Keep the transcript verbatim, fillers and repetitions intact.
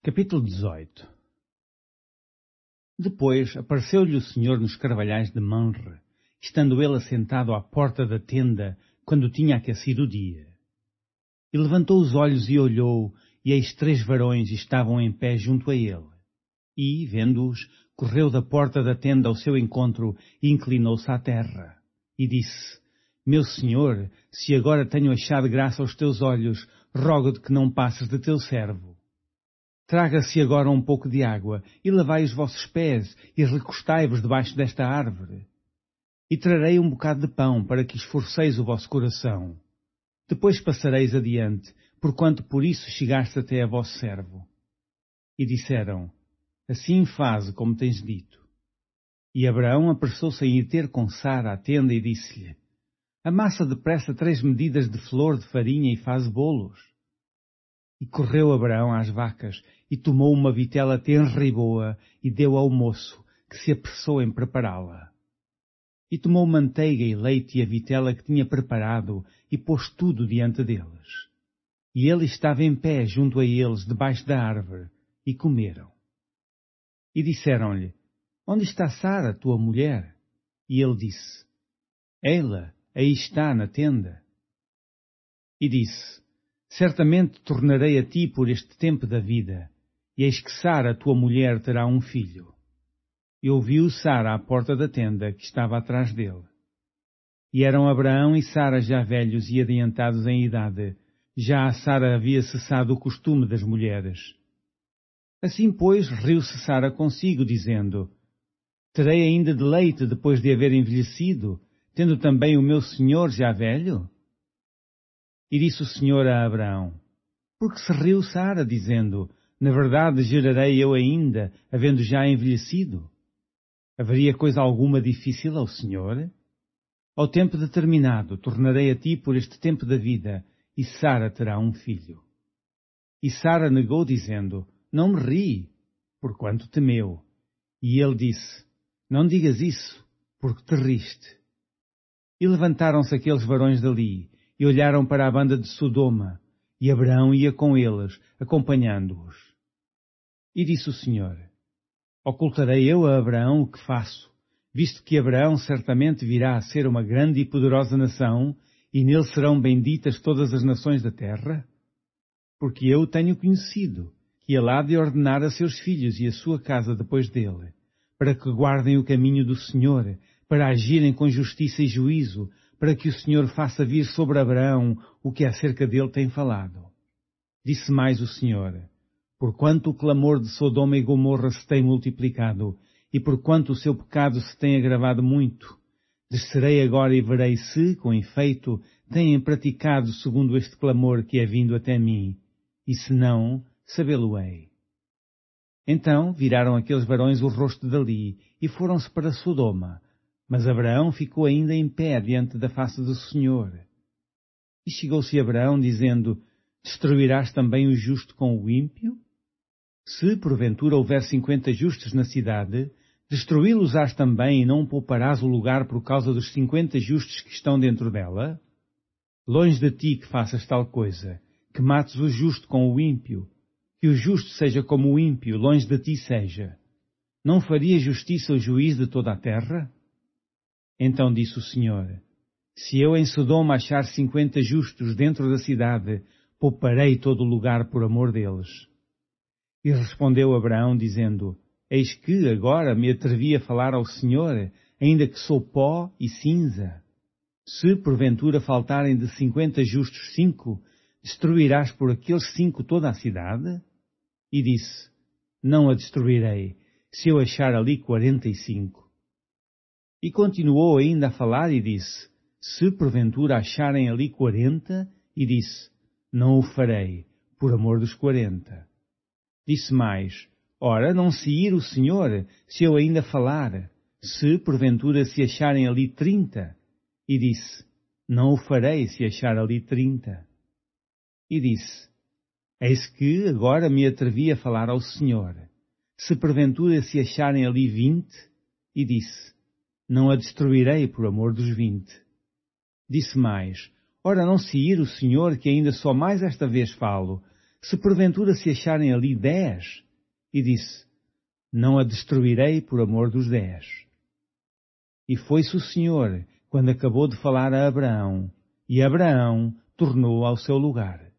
Capítulo dezoito. Depois apareceu-lhe o Senhor nos carvalhais de Manre, estando ele assentado à porta da tenda, quando tinha aquecido o dia. E levantou os olhos e olhou, e eis três varões estavam em pé junto a ele. E, vendo-os, correu da porta da tenda ao seu encontro e inclinou-se à terra. E disse: Meu Senhor, se agora tenho achado graça aos teus olhos, rogo-te que não passes de teu servo. Traga-se agora um pouco de água, e lavai os vossos pés, e recostai-vos debaixo desta árvore. E trarei um bocado de pão, para que esforceis o vosso coração. Depois passareis adiante, porquanto por isso chegaste até a vosso servo. E disseram: Assim faze como tens dito. E Abraão apressou-se em ir ter com Sara à tenda e disse-lhe: Amassa depressa três medidas de flor de farinha e faz bolos. E correu Abraão às vacas, e tomou uma vitela tenra e boa, e deu ao moço, que se apressou em prepará-la. E tomou manteiga e leite e a vitela que tinha preparado, e pôs tudo diante deles. E ele estava em pé junto a eles, debaixo da árvore, e comeram. E disseram-lhe: Onde está Sara, tua mulher? E ele disse: Ela aí está na tenda. E disse: Certamente tornarei a ti por este tempo da vida, e eis que Sara, tua mulher, terá um filho. E ouviu Sara à porta da tenda, que estava atrás dele. E eram Abraão e Sara já velhos e adiantados em idade. Já a Sara havia cessado o costume das mulheres. Assim, pois, riu-se Sara consigo, dizendo: Terei ainda deleite depois de haver envelhecido, tendo também o meu senhor já velho? E disse o Senhor a Abraão: Porque se riu Sara, dizendo: Na verdade gerarei eu ainda, havendo já envelhecido? Haveria coisa alguma difícil ao Senhor? Ao tempo determinado tornarei a ti por este tempo da vida, e Sara terá um filho. E Sara negou, dizendo: Não me ri, porquanto temeu. E ele disse: Não digas isso, porque te riste. E levantaram-se aqueles varões dali, e olharam para a banda de Sodoma, e Abraão ia com eles, acompanhando-os. E disse o Senhor: Ocultarei eu a Abraão o que faço, visto que Abraão certamente virá a ser uma grande e poderosa nação, e nele serão benditas todas as nações da terra? Porque eu tenho conhecido que ele há de ordenar a seus filhos e a sua casa depois dele, para que guardem o caminho do Senhor, para agirem com justiça e juízo, para que o Senhor faça vir sobre Abraão o que acerca dele tem falado. Disse mais o Senhor: Porquanto o clamor de Sodoma e Gomorra se tem multiplicado, e porquanto o seu pecado se tem agravado muito, descerei agora e verei se, com efeito, têm praticado segundo este clamor que é vindo até mim, e se não, sabê-lo-ei. Então viraram aqueles varões o rosto dali, e foram-se para Sodoma, mas Abraão ficou ainda em pé diante da face do Senhor. E chegou-se Abraão, dizendo: Destruirás também o justo com o ímpio? Se, porventura, houver cinquenta justos na cidade, destruí-los-ás também e não pouparás o lugar por causa dos cinquenta justos que estão dentro dela? Longe de ti que faças tal coisa, que mates o justo com o ímpio, que o justo seja como o ímpio, longe de ti seja. Não faria justiça o juiz de toda a terra? Então disse o Senhor: Se eu em Sodoma achar cinquenta justos dentro da cidade, pouparei todo o lugar por amor deles. E respondeu Abraão, dizendo: Eis que agora me atrevi a falar ao Senhor, ainda que sou pó e cinza. Se porventura faltarem de cinquenta justos cinco, destruirás por aqueles cinco toda a cidade? E disse: Não a destruirei, se eu achar ali quarenta e cinco. E continuou ainda a falar e disse: Se porventura acharem ali quarenta, e disse: Não o farei, por amor dos quarenta. Disse mais: Ora, não se ir o Senhor, se eu ainda falar, se porventura se acharem ali trinta. E disse: Não o farei, se achar ali trinta. E disse: Eis que agora me atrevi a falar ao Senhor, se porventura se acharem ali vinte. E disse: Não a destruirei por amor dos vinte. Disse mais: Ora, não se ir o Senhor, que ainda só mais esta vez falo, se porventura se acharem ali dez? E disse, não a destruirei por amor dos dez. E foi-se o Senhor, quando acabou de falar a Abraão, e Abraão tornou ao seu lugar.